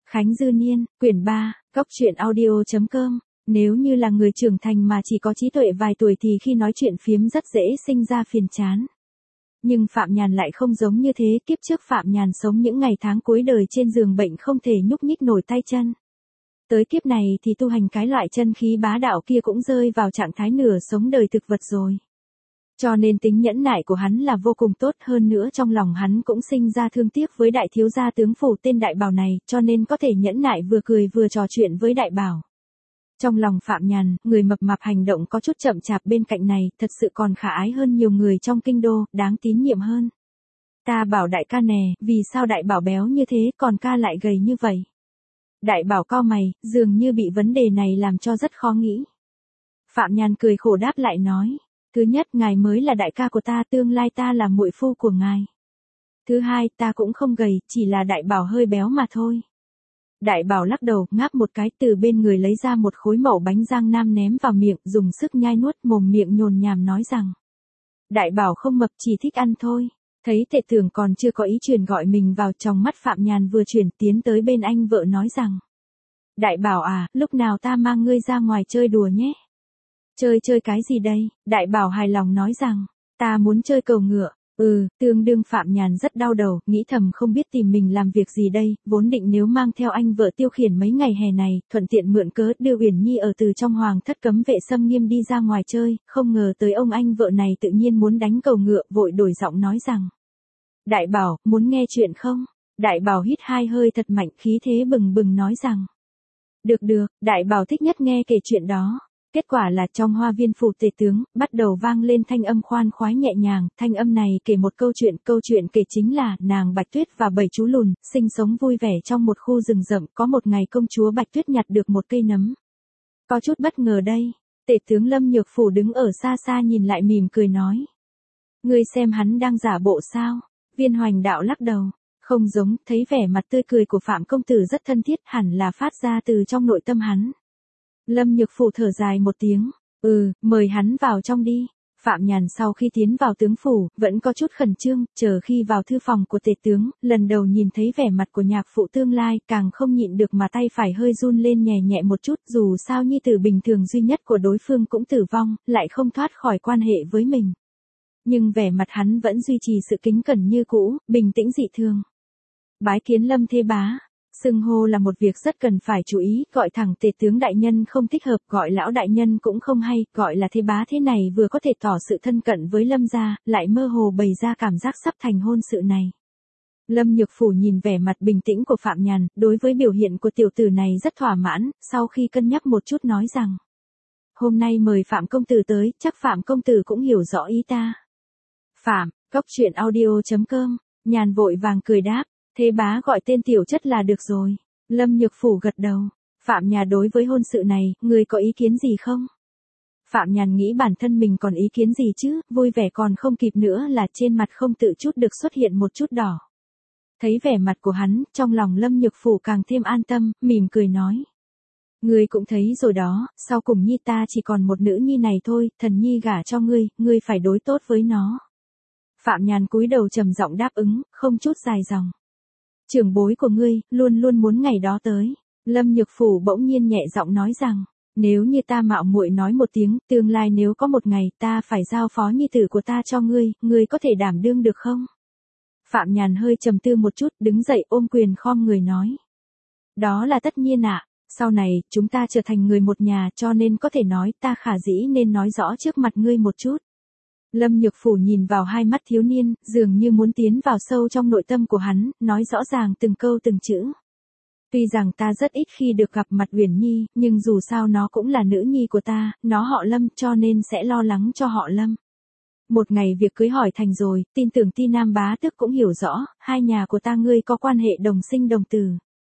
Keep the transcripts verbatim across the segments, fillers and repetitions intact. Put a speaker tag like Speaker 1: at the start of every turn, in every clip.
Speaker 1: Khánh Dư Niên, quyển ba, Cóc truyện audio chấm com. Nếu như là người trưởng thành mà chỉ có trí tuệ vài tuổi thì khi nói chuyện phiếm rất dễ sinh ra phiền chán. Nhưng Phạm Nhàn lại không giống như thế, kiếp trước Phạm Nhàn sống những ngày tháng cuối đời trên giường bệnh không thể nhúc nhích nổi tay chân. Tới kiếp này thì tu hành cái loại chân khí bá đạo kia cũng rơi vào trạng thái nửa sống đời thực vật rồi. Cho nên tính nhẫn nại của hắn là vô cùng tốt, hơn nữa trong lòng hắn cũng sinh ra thương tiếc với đại thiếu gia tướng phủ tên Đại Bảo này, cho nên có thể nhẫn nại vừa cười vừa trò chuyện với Đại Bảo. Trong lòng Phạm Nhàn, người mập mạp hành động có chút chậm chạp bên cạnh này, thật sự còn khả ái hơn nhiều người trong kinh đô, đáng tín nhiệm hơn. Ta bảo đại ca nè, vì sao Đại Bảo béo như thế, còn ca lại gầy như vậy? Đại Bảo cau mày, dường như bị vấn đề này làm cho rất khó nghĩ. Phạm Nhàn cười khổ đáp lại nói. Thứ nhất, ngài mới là đại ca của ta, tương lai ta là muội phu của ngài. Thứ hai, ta cũng không gầy, chỉ là Đại Bảo hơi béo mà thôi. Đại Bảo lắc đầu, ngáp một cái, từ bên người lấy ra một khối mẩu bánh rang nam ném vào miệng, dùng sức nhai nuốt, mồm miệng nhồn nhàm nói rằng. Đại Bảo không mập, chỉ thích ăn thôi. Thấy Tệ Tưởng còn chưa có ý truyền gọi mình vào, trong mắt Phạm Nhàn vừa chuyển tiến tới bên anh vợ nói rằng. Đại Bảo à, lúc nào ta mang ngươi ra ngoài chơi đùa nhé. Chơi chơi cái gì đây? Đại Bảo hài lòng nói rằng, ta muốn chơi cầu ngựa. Ừ, tương đương Phạm Nhàn rất đau đầu, nghĩ thầm không biết tìm mình làm việc gì đây, vốn định nếu mang theo anh vợ tiêu khiển mấy ngày hè này, thuận tiện mượn cớ đưa Uyển Nhi ở từ trong hoàng thất cấm vệ xâm nghiêm đi ra ngoài chơi, không ngờ tới ông anh vợ này tự nhiên muốn đánh cầu ngựa, vội đổi giọng nói rằng. Đại Bảo, muốn nghe chuyện không? Đại Bảo hít hai hơi thật mạnh, khí thế bừng bừng nói rằng. Được được, Đại Bảo thích nhất nghe kể chuyện đó. Kết quả là trong hoa viên phủ Tề tướng, bắt đầu vang lên thanh âm khoan khoái nhẹ nhàng, thanh âm này kể một câu chuyện, câu chuyện kể chính là, nàng Bạch Tuyết và bảy chú lùn, sinh sống vui vẻ trong một khu rừng rậm, có một ngày công chúa Bạch Tuyết nhặt được một cây nấm. Có chút bất ngờ đây, Tề tướng Lâm Nhược Phủ đứng ở xa xa nhìn lại mỉm cười nói. Ngươi xem hắn đang giả bộ sao? Viên Hoành Đạo lắc đầu. Không giống, thấy vẻ mặt tươi cười của Phạm công tử rất thân thiết, hẳn là phát ra từ trong nội tâm hắn. Lâm Nhược Phủ thở dài một tiếng, ừ, mời hắn vào trong đi. Phạm Nhàn sau khi tiến vào tướng phủ, vẫn có chút khẩn trương, chờ khi vào thư phòng của Tề tướng, lần đầu nhìn thấy vẻ mặt của nhạc phụ tương lai, càng không nhịn được mà tay phải hơi run lên nhẹ nhẹ một chút, dù sao nhi tử bình thường duy nhất của đối phương cũng tử vong, lại không thoát khỏi quan hệ với mình. Nhưng vẻ mặt hắn vẫn duy trì sự kính cẩn như cũ, bình tĩnh dị thường. Bái kiến Lâm Thế Bá. Xưng hô là một việc rất cần phải chú ý, gọi thẳng Tề tướng đại nhân không thích hợp, gọi lão đại nhân cũng không hay, gọi là Thế Bá thế này vừa có thể tỏ sự thân cận với Lâm gia, lại mơ hồ bày ra cảm giác sắp thành hôn sự này. Lâm Nhược Phủ nhìn vẻ mặt bình tĩnh của Phạm Nhàn, đối với biểu hiện của tiểu tử này rất thỏa mãn, sau khi cân nhắc một chút nói rằng. Hôm nay mời Phạm công tử tới, chắc Phạm công tử cũng hiểu rõ ý ta. Phạm, Cóc truyện audio chấm com, Nhàn vội vàng cười đáp. Thế bá gọi tên tiểu chất là được rồi. Lâm Nhược Phủ gật đầu. Phạm Nhàn đối với hôn sự này, người có ý kiến gì không? Phạm Nhàn nghĩ bản thân mình còn ý kiến gì chứ, vui vẻ còn không kịp nữa là trên mặt không tự chút được xuất hiện một chút đỏ. Thấy vẻ mặt của hắn, trong lòng Lâm Nhược Phủ càng thêm an tâm, mỉm cười nói. Ngươi cũng thấy rồi đó, sau cùng nhi ta chỉ còn một nữ nhi này thôi, thần nhi gả cho ngươi, ngươi phải đối tốt với nó. Phạm Nhàn cúi đầu trầm giọng đáp ứng, không chút dài dòng. Trưởng bối của ngươi, luôn luôn muốn ngày đó tới. Lâm Nhược Phủ bỗng nhiên nhẹ giọng nói rằng, nếu như ta mạo muội nói một tiếng, tương lai nếu có một ngày ta phải giao phó nhi tử của ta cho ngươi, ngươi có thể đảm đương được không? Phạm Nhàn hơi trầm tư một chút, đứng dậy ôm quyền khom người nói. Đó là tất nhiên ạ, sau này, chúng ta trở thành người một nhà cho nên có thể nói ta khả dĩ nên nói rõ trước mặt ngươi một chút. Lâm Nhược Phủ nhìn vào hai mắt thiếu niên, dường như muốn tiến vào sâu trong nội tâm của hắn, nói rõ ràng từng câu từng chữ. Tuy rằng ta rất ít khi được gặp mặt Uyển Nhi, nhưng dù sao nó cũng là nữ nhi của ta, nó họ Lâm cho nên sẽ lo lắng cho họ Lâm. Một ngày việc cưới hỏi thành rồi, tin tưởng Ti Nam bá tước cũng hiểu rõ, hai nhà của ta ngươi có quan hệ đồng sinh đồng tử.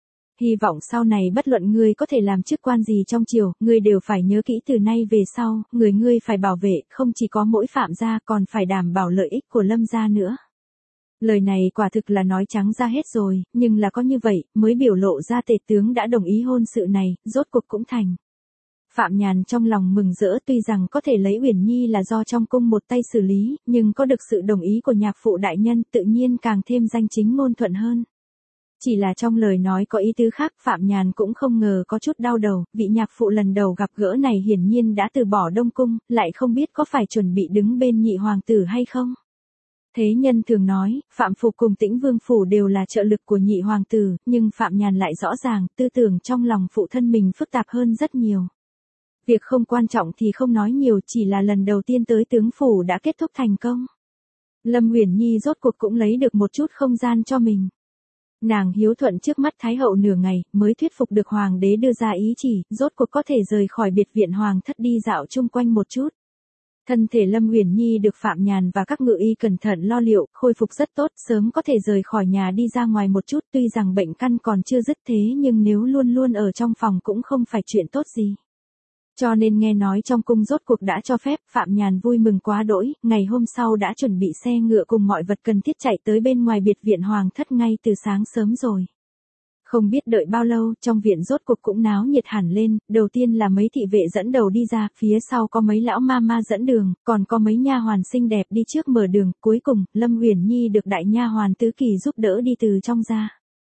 Speaker 1: Hy vọng sau này bất luận ngươi có thể làm chức quan gì trong triều, ngươi đều phải nhớ kỹ từ nay về sau, người ngươi phải bảo vệ, không chỉ có mỗi Phạm gia còn phải đảm bảo lợi ích của Lâm gia nữa. Lời này quả thực là nói trắng ra hết rồi, nhưng là có như vậy, mới biểu lộ ra Tề tướng đã đồng ý hôn sự này, rốt cuộc cũng thành. Phạm Nhàn trong lòng mừng rỡ, tuy rằng có thể lấy Uyển Nhi là do trong cung một tay xử lý, nhưng có được sự đồng ý của nhạc phụ đại nhân tự nhiên càng thêm danh chính ngôn thuận hơn. Chỉ là trong lời nói có ý tứ khác, Phạm Nhàn cũng không ngờ có chút đau đầu, vị nhạc phụ lần đầu gặp gỡ này hiển nhiên đã từ bỏ Đông Cung, lại không biết có phải chuẩn bị đứng bên nhị hoàng tử hay không. Thế nhân thường nói, Phạm Phủ cùng Tĩnh Vương Phủ đều là trợ lực của nhị hoàng tử, nhưng Phạm Nhàn lại rõ ràng, tư tưởng trong lòng phụ thân mình phức tạp hơn rất nhiều. Việc không quan trọng thì không nói nhiều, chỉ là lần đầu tiên tới tướng phủ đã kết thúc thành công. Lâm Uyển Nhi rốt cuộc cũng lấy được một chút không gian cho mình. Nàng hiếu thuận trước mắt Thái hậu nửa ngày, mới thuyết phục được hoàng đế đưa ra ý chỉ, rốt cuộc có thể rời khỏi biệt viện hoàng thất đi dạo chung quanh một chút. Thân thể Lâm Uyển Nhi được Phạm Nhàn và các ngự y cẩn thận lo liệu, khôi phục rất tốt, sớm có thể rời khỏi nhà đi ra ngoài một chút, tuy rằng bệnh căn còn chưa dứt thế nhưng nếu luôn luôn ở trong phòng cũng không phải chuyện tốt gì. Cho nên nghe nói trong cung rốt cuộc đã cho phép, Phạm Nhàn vui mừng quá đỗi, ngày hôm sau đã chuẩn bị xe ngựa cùng mọi vật cần thiết chạy tới bên ngoài biệt viện hoàng thất ngay từ sáng sớm rồi. Không biết đợi bao lâu, trong viện rốt cuộc cũng náo nhiệt hẳn lên, đầu tiên là mấy thị vệ dẫn đầu đi ra, phía sau có mấy lão ma ma dẫn đường, còn có mấy nha hoàn xinh đẹp đi trước mở đường, cuối cùng, Lâm Uyển Nhi được đại nha hoàn Tứ Kỳ giúp đỡ đi từ trong ra.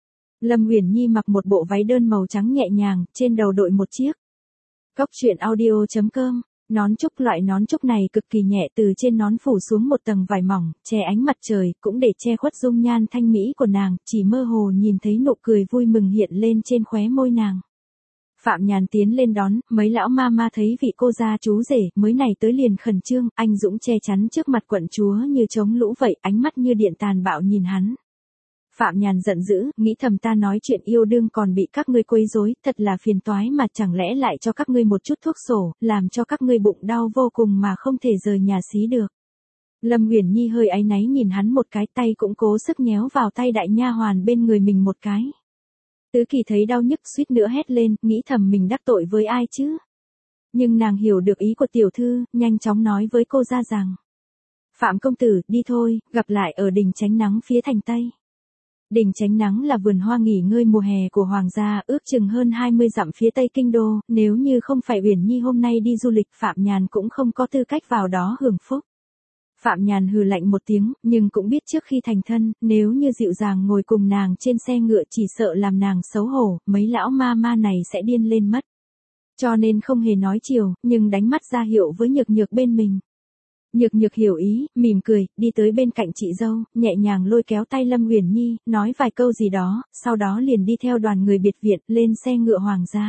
Speaker 1: Lâm Uyển Nhi mặc một bộ váy đơn màu trắng nhẹ nhàng, trên đầu đội một chiếc Cốc truyện audio chấm com, nón trúc. Loại nón trúc này cực kỳ nhẹ, từ trên nón phủ xuống một tầng vải mỏng, che ánh mặt trời, cũng để che khuất dung nhan thanh mỹ của nàng, chỉ mơ hồ nhìn thấy nụ cười vui mừng hiện lên trên khóe môi nàng. Phạm Nhàn tiến lên đón, mấy lão ma ma thấy vị cô gia chú rể mới này tới liền khẩn trương, anh dũng che chắn trước mặt quận chúa như chống lũ vậy, ánh mắt như điện tàn bạo nhìn hắn. Phạm Nhàn giận dữ, nghĩ thầm ta nói chuyện yêu đương còn bị các ngươi quấy rối, thật là phiền toái mà chẳng lẽ lại cho các ngươi một chút thuốc sổ, làm cho các ngươi bụng đau vô cùng mà không thể rời nhà xí được. Lâm Uyển Nhi hơi áy náy nhìn hắn một cái, tay cũng cố sức nhéo vào tay đại nha hoàn bên người mình một cái. Tứ Kỳ thấy đau nhức suýt nữa hét lên, nghĩ thầm mình đắc tội với ai chứ. Nhưng nàng hiểu được ý của tiểu thư, nhanh chóng nói với cô ra rằng: Phạm công tử, đi thôi, gặp lại ở đình Chánh Nắng phía thành Tây. Đình Chánh Nắng là vườn hoa nghỉ ngơi mùa hè của hoàng gia, ước chừng hơn hai mươi dặm phía tây kinh đô, nếu như không phải Uyển Nhi hôm nay đi du lịch, Phạm Nhàn cũng không có tư cách vào đó hưởng phúc. Phạm Nhàn hừ lạnh một tiếng, nhưng cũng biết trước khi thành thân, nếu như dịu dàng ngồi cùng nàng trên xe ngựa chỉ sợ làm nàng xấu hổ, mấy lão ma ma này sẽ điên lên mất. Cho nên không hề nói chiều, nhưng đánh mắt ra hiệu với Nhược Nhược bên mình. Nhược Nhược hiểu ý, mỉm cười, đi tới bên cạnh chị dâu, nhẹ nhàng lôi kéo tay Lâm Uyển Nhi, nói vài câu gì đó, sau đó liền đi theo đoàn người biệt viện, lên xe ngựa hoàng gia.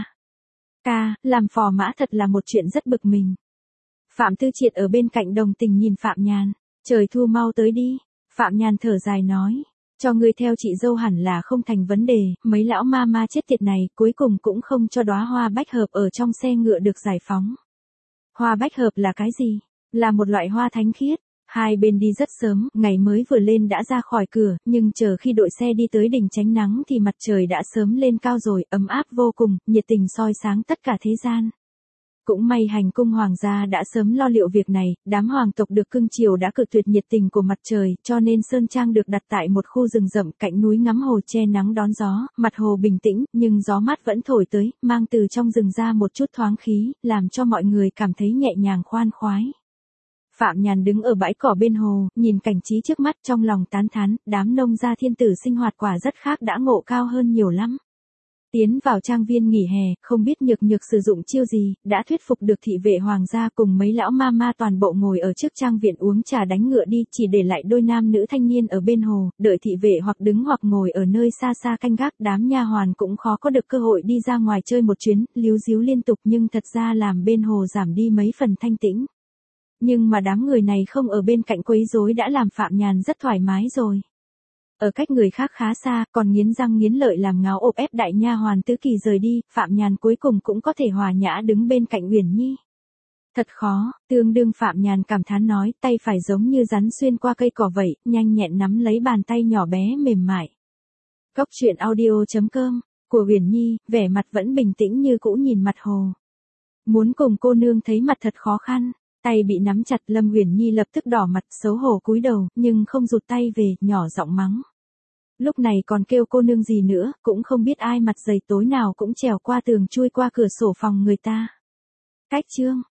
Speaker 1: Ca, làm phò mã thật là một chuyện rất bực mình. Phạm Tư Triệt ở bên cạnh đồng tình nhìn Phạm Nhàn, trời thu mau tới đi. Phạm Nhàn thở dài nói, cho ngươi theo chị dâu hẳn là không thành vấn đề, mấy lão ma ma chết tiệt này, cuối cùng cũng không cho đóa hoa bách hợp ở trong xe ngựa được giải phóng. Hoa bách hợp là cái gì? Là một loại hoa thánh khiết. Hai bên đi rất sớm, ngày mới vừa lên đã ra khỏi cửa, nhưng chờ khi đội xe đi tới đình Chánh Nắng thì mặt trời đã sớm lên cao rồi, ấm áp vô cùng, nhiệt tình soi sáng tất cả thế gian. Cũng may hành cung hoàng gia đã sớm lo liệu việc này, đám hoàng tộc được cưng chiều đã cự tuyệt nhiệt tình của mặt trời, cho nên sơn trang được đặt tại một khu rừng rậm cạnh núi ngắm hồ che nắng đón gió, mặt hồ bình tĩnh, nhưng gió mát vẫn thổi tới, mang từ trong rừng ra một chút thoáng khí, làm cho mọi người cảm thấy nhẹ nhàng khoan khoái. Phạm Nhàn đứng ở bãi cỏ bên hồ, nhìn cảnh trí trước mắt trong lòng tán thán, đám nông gia thiên tử sinh hoạt quả rất khác, đã ngộ cao hơn nhiều lắm. Tiến vào trang viên nghỉ hè, không biết Nhược Nhược sử dụng chiêu gì, đã thuyết phục được thị vệ hoàng gia cùng mấy lão ma ma toàn bộ ngồi ở trước trang viện uống trà đánh ngựa đi, chỉ để lại đôi nam nữ thanh niên ở bên hồ, đợi thị vệ hoặc đứng hoặc ngồi ở nơi xa xa canh gác, đám nha hoàn cũng khó có được cơ hội đi ra ngoài chơi một chuyến, líu díu liên tục nhưng thật ra làm bên hồ giảm đi mấy phần thanh tĩnh. Nhưng mà đám người này không ở bên cạnh quấy rối đã làm Phạm Nhàn rất thoải mái rồi. Ở cách người khác khá xa, còn nghiến răng nghiến lợi làm ngáo ộp ép đại nha hoàn Tứ Kỳ rời đi, Phạm Nhàn cuối cùng cũng có thể hòa nhã đứng bên cạnh Uyển Nhi. Thật khó, tương đương Phạm Nhàn cảm thán nói, tay phải giống như rắn xuyên qua cây cỏ vậy, nhanh nhẹn nắm lấy bàn tay nhỏ bé mềm mại. Cốc truyện audio chấm com, của Uyển Nhi, vẻ mặt vẫn bình tĩnh như cũ nhìn mặt hồ. Muốn cùng cô nương thấy mặt thật khó khăn. Tay bị nắm chặt, Lâm Uyển Nhi lập tức đỏ mặt, xấu hổ cúi đầu, nhưng không rụt tay về, nhỏ giọng mắng. Lúc này còn kêu cô nương gì nữa, cũng không biết ai mặt dày tối nào cũng trèo qua tường chui qua cửa sổ phòng người ta. Cách chương